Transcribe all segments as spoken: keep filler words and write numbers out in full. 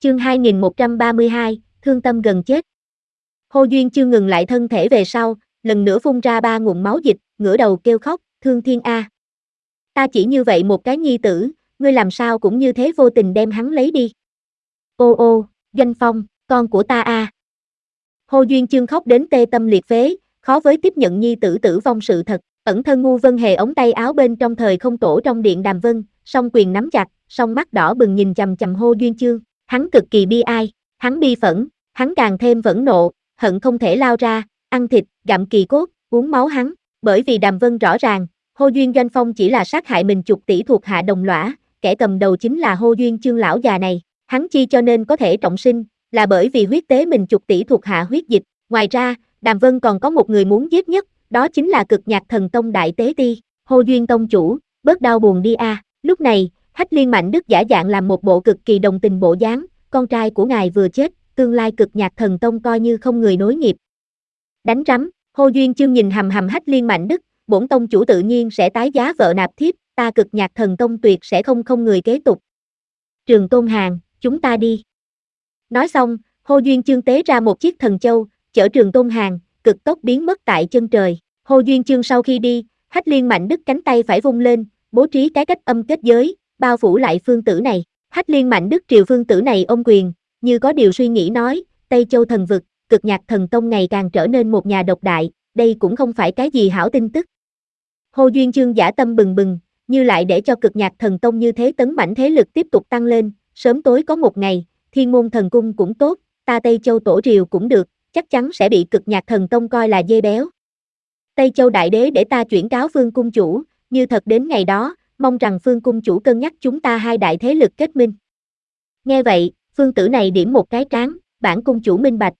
Chương hai nghìn một trăm ba mươi hai, thương tâm gần chết. Hồ Duyên chưa ngừng lại thân thể về sau, lần nữa phun ra ba ngụm máu dịch, ngửa đầu kêu khóc, Thương Thiên a. Ta chỉ như vậy một cái nhi tử, ngươi làm sao cũng như thế vô tình đem hắn lấy đi. Ô ô, Doanh Phong, con của ta a. Hồ Duyên Chương khóc đến tê tâm liệt phế, khó với tiếp nhận nhi tử tử vong sự thật, ẩn thân ngu Vân Hề ống tay áo bên trong thời không tổ trong điện Đàm Vân, song quyền nắm chặt, song mắt đỏ bừng nhìn chằm chằm Hồ Duyên Chương, hắn cực kỳ bi ai, hắn bi phẫn, hắn càng thêm phẫn nộ, hận không thể lao ra, ăn thịt, gặm kỳ cốt, uống máu hắn, bởi vì Đàm Vân rõ ràng, Hồ Duyên Doanh Phong chỉ là sát hại mình chục tỷ thuộc hạ đồng lõa, kẻ cầm đầu chính là Hồ Duyên Chương lão già này, hắn chi cho nên có thể trọng sinh, là bởi vì huyết tế mình chục tỷ thuộc hạ huyết dịch, ngoài ra, Đàm Vân còn có một người muốn giết nhất, đó chính là Cực Nhạc Thần Tông đại tế ti, Hồ Duyên tông chủ, bớt đau buồn đi a. Lúc này, Hách Liên Mạnh Đức giả dạng làm một bộ cực kỳ đồng tình bộ dáng, con trai của ngài vừa chết, tương lai Cực Nhạc Thần Tông coi như không người nối nghiệp. Đánh rắm, Hồ Duyên Chương nhìn hầm hầm Hách Liên Mạnh Đức, bổn tông chủ tự nhiên sẽ tái giá vợ nạp thiếp, ta Cực Nhạc Thần Tông tuyệt sẽ không không người kế tục. Trường Tôn Hàn, chúng ta đi. Nói xong, Hồ Duyên Chương tế ra một chiếc thần châu, chở Trường Tôn Hàn, cực tốc biến mất tại chân trời. Hồ Duyên Chương sau khi đi, Hách Liên Mạnh Đức cánh tay phải vung lên, bố trí cái cách âm kết giới, bao phủ lại phương tử này. Hách Liên Mạnh Đức triều phương tử này ôm quyền, như có điều suy nghĩ nói, Tây Châu thần vực, Cực Nhạc Thần Tông ngày càng trở nên một nhà độc đại, đây cũng không phải cái gì hảo tin tức. Hồ Duyên Chương dã tâm bừng bừng, như lại để cho Cực Nhạc Thần Tông như thế tấn mãnh thế lực tiếp tục tăng lên, sớm tối có một ngày, Thiên Môn Thần Cung cũng tốt, ta Tây Châu tổ triều cũng được, chắc chắn sẽ bị Cực Nhạc Thần Tông coi là dê béo. Tây Châu đại đế để ta chuyển cáo Phương cung chủ, như thật đến ngày đó, mong rằng Phương cung chủ cân nhắc chúng ta hai đại thế lực kết minh. Nghe vậy, phương tử này điểm một cái trán, bản cung chủ minh bạch.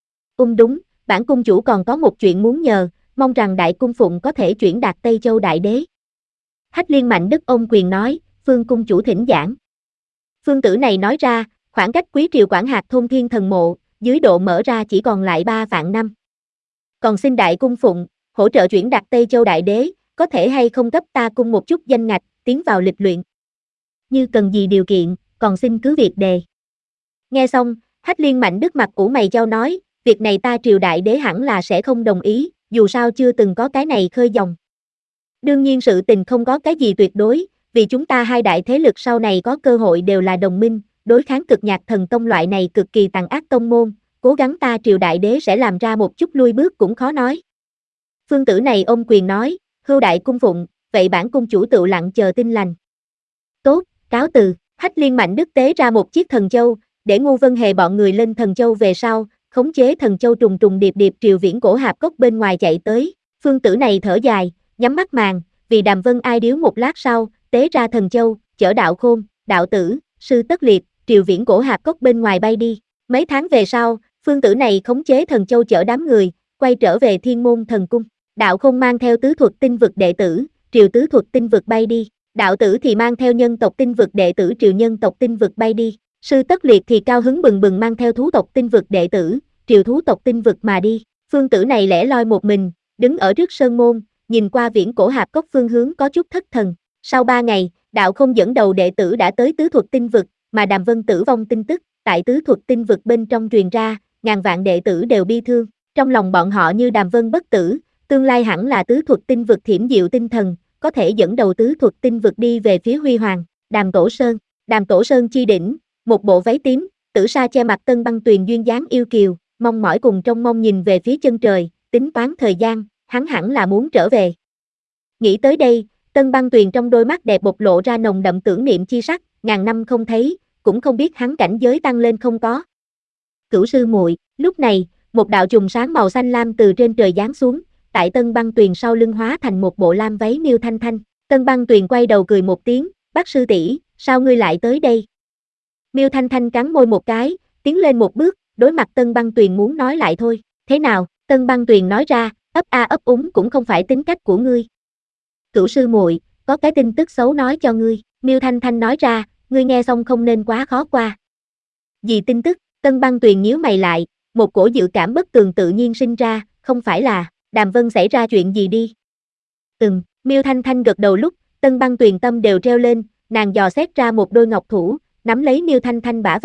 Um đúng, bản cung chủ còn có một chuyện muốn nhờ, mong rằng đại cung phụng có thể chuyển đạt Tây Châu đại đế. Hách Liên Mạnh Đức ôm quyền nói, Phương cung chủ thỉnh giảng. Phương tử này nói ra, khoảng cách Quý triều quản hạt thôn Thiên Thần Mộ, dưới độ mở ra chỉ còn lại ba vạn năm. Còn xin đại cung phụng, hỗ trợ chuyển đạt Tây Châu đại đế, có thể hay không cấp ta cung một chút danh ngạch, tiến vào lịch luyện. Như cần gì điều kiện, còn xin cứ việc đề. Nghe xong, Hách Liên Mạnh Đức mặt ủ mày chau nói, việc này ta triều đại đế hẳn là sẽ không đồng ý, dù sao chưa từng có cái này khơi dòng. Đương nhiên sự tình không có cái gì tuyệt đối, vì chúng ta hai đại thế lực sau này có cơ hội đều là đồng minh, đối kháng Cực Nhạc Thần Tông loại này cực kỳ tàn ác tông môn, cố gắng ta triều đại đế sẽ làm ra một chút lui bước cũng khó nói. Phương tử này ôm quyền nói, hưu đại cung phụng, vậy bản cung chủ tự lặng chờ tin lành. Tốt, cáo từ, Hách Liên Mạnh Đức tế ra một chiếc thần châu, để Ngu Vân Hề bọn người lên thần châu về sau, khống chế thần châu trùng trùng điệp điệp triều viễn cổ hạp cốc bên ngoài chạy tới, phương tử này thở dài, nhắm mắt màng, vì Đàm Vân ai điếu một lát sau, tế ra thần châu, chở Đạo Khôn, Đạo Tử, Sư Tất Liệt, triều viễn cổ hạp cốc bên ngoài bay đi. Mấy tháng về sau, phương tử này khống chế thần châu chở đám người, quay trở về Thiên Môn Thần Cung. Đạo Khôn mang theo tứ thuật tinh vực đệ tử, triều tứ thuật tinh vực bay đi. Đạo Tử thì mang theo nhân tộc tinh vực đệ tử triều nhân tộc tinh vực bay đi. Sư Tất Liệt thì cao hứng bừng bừng mang theo thú tộc tinh vực đệ tử, triều thú tộc tinh vực mà đi. Phương tử này lẻ loi một mình, đứng ở trước sơn môn, nhìn qua viễn cổ hạp cốc phương hướng có chút thất thần. Sau ba ngày, Đạo Khôn dẫn đầu đệ tử đã tới tứ thuật tinh vực, mà Đàm Vân tử vong tin tức, tại tứ thuật tinh vực bên trong truyền ra, ngàn vạn đệ tử đều bi thương. Trong lòng bọn họ như Đàm Vân bất tử, tương lai hẳn là tứ thuật tinh vực thiểm diệu tinh thần, có thể dẫn đầu tứ thuật tinh vực đi về phía huy hoàng. Đàm Tổ Sơn, Đàm Tổ Sơn chi đỉnh, một bộ váy tím, tử sa che mặt Tân Băng Tuyền duyên dáng yêu kiều, mong mỏi cùng trong mong nhìn về phía chân trời, tính toán thời gian, hắn hẳn là muốn trở về. Nghĩ tới đây, Tân Băng Tuyền trong đôi mắt đẹp bộc lộ ra nồng đậm tưởng niệm chi sắc, ngàn năm không thấy, cũng không biết hắn cảnh giới tăng lên không có. Cửu sư muội, lúc này, một đạo chùm sáng màu xanh lam từ trên trời giáng xuống, tại Tân Băng Tuyền sau lưng hóa thành một bộ lam váy Miêu Thanh Thanh. Tân Băng Tuyền quay đầu cười một tiếng, "Bác sư tỷ, sao ngươi lại tới đây?" Miêu Thanh Thanh cắn môi một cái, tiến lên một bước, đối mặt Tân Băng Tuyền muốn nói lại thôi. "Thế nào?" Tân Băng Tuyền nói ra, ấp a ấp úng cũng không phải tính cách của ngươi. "Cửu sư muội, có cái tin tức xấu nói cho ngươi." Miêu Thanh Thanh nói ra, "Ngươi nghe xong không nên quá khó qua." "Gì tin tức?" Tân Băng Tuyền nhíu mày lại, một cổ dự cảm bất tường tự nhiên sinh ra, "Không phải là Đàm Vân xảy ra chuyện gì đi?" "Ừm." Miêu Thanh Thanh gật đầu lúc, Tân Băng Tuyền tâm đều treo lên, nàng dò xét ra một đôi ngọc thủ, nắm lấy Miêu Thanh Thanh bả vai,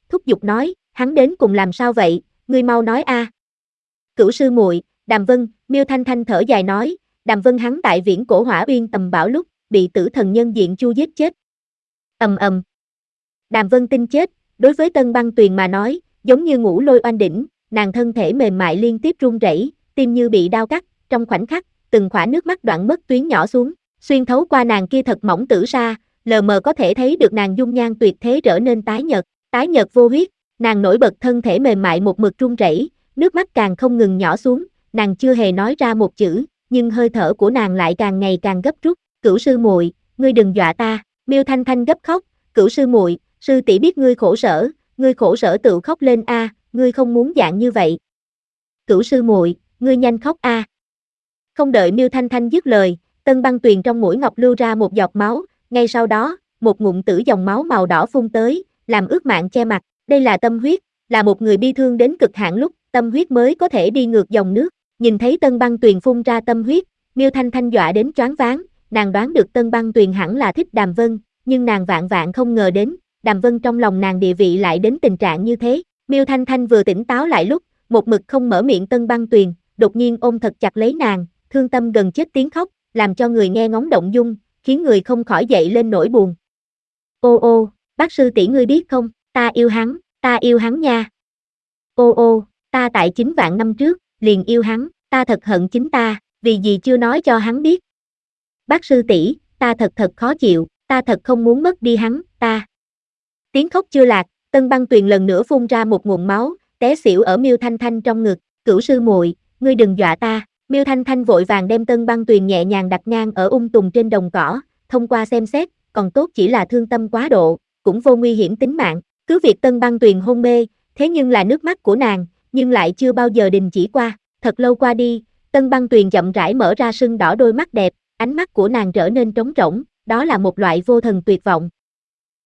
thúc giục nói, hắn đến cùng làm sao vậy, ngươi mau nói a. À. Cửu sư muội, Đàm Vân, Miêu Thanh Thanh thở dài nói, Đàm Vân hắn tại Viễn Cổ Hỏa Uyên tầm bảo lúc, bị tử thần nhân diện Chu giết chết. Ầm ầm. Đàm Vân tin chết, đối với Tân Băng Tuyền mà nói, giống như ngũ lôi oanh đỉnh, nàng thân thể mềm mại liên tiếp run rẩy, tim như bị đao cắt, trong khoảnh khắc, từng khỏa nước mắt đoạn mất tuyến nhỏ xuống, xuyên thấu qua nàng kia thật mỏng tử sa, lờ mờ có thể thấy được nàng dung nhan tuyệt thế trở nên tái nhợt, tái nhợt vô huyết, nàng nổi bật thân thể mềm mại một mực run rẩy, nước mắt càng không ngừng nhỏ xuống, nàng chưa hề nói ra một chữ, nhưng hơi thở của nàng lại càng ngày càng gấp rút, Cửu sư muội, ngươi đừng dọa ta, Miêu Thanh Thanh gấp khóc, Cửu sư muội, sư tỷ biết ngươi khổ sở, ngươi khổ sở tự khóc lên a, à, ngươi không muốn dạng như vậy. Cửu sư muội, ngươi nhanh khóc a. À. Không đợi Miêu Thanh Thanh dứt lời, Tân Băng Tuyền trong mũi ngọc lưu ra một giọt máu, ngay sau đó, một ngụm tử dòng máu màu đỏ phun tới, làm ướt mạng che mặt, đây là tâm huyết, là một người bi thương đến cực hạn lúc, tâm huyết mới có thể đi ngược dòng nước. Nhìn thấy Tân Băng Tuyền phun ra tâm huyết, Miêu Thanh Thanh dọa đến choáng váng, nàng đoán được Tân Băng Tuyền hẳn là thích Đàm Vân, nhưng nàng vạn vạn không ngờ đến, Đàm Vân trong lòng nàng địa vị lại đến tình trạng như thế. Miêu Thanh Thanh vừa tỉnh táo lại lúc, một mực không mở miệng Tân Băng Tuyền, đột nhiên ôm thật chặt lấy nàng, thương tâm gần chết tiếng khóc, làm cho người nghe ngóng động dung, khiến người không khỏi dậy lên nỗi buồn. Ô ô, bác sư tỷ ngươi biết không, ta yêu hắn, ta yêu hắn nha. Ô ô, ta tại chín vạn năm trước, liền yêu hắn, ta thật hận chính ta, vì gì chưa nói cho hắn biết. Bác sư tỷ, ta thật thật khó chịu, ta thật không muốn mất đi hắn, ta. Tiếng khóc chưa lạc, Tân Băng Tuyền lần nữa phun ra một nguồn máu, té xỉu ở Miêu Thanh Thanh trong ngực, Cửu sư muội, ngươi đừng dọa ta. Miêu Thanh Thanh vội vàng đem Tân Băng Tuyền nhẹ nhàng đặt ngang ở ung tùng trên đồng cỏ, thông qua xem xét, còn tốt chỉ là thương tâm quá độ, cũng vô nguy hiểm tính mạng. Cứ việc Tân Băng Tuyền hôn mê, thế nhưng là nước mắt của nàng, nhưng lại chưa bao giờ đình chỉ qua. Thật lâu qua đi, Tân Băng Tuyền chậm rãi mở ra sưng đỏ đôi mắt đẹp, ánh mắt của nàng trở nên trống rỗng, đó là một loại vô thần tuyệt vọng.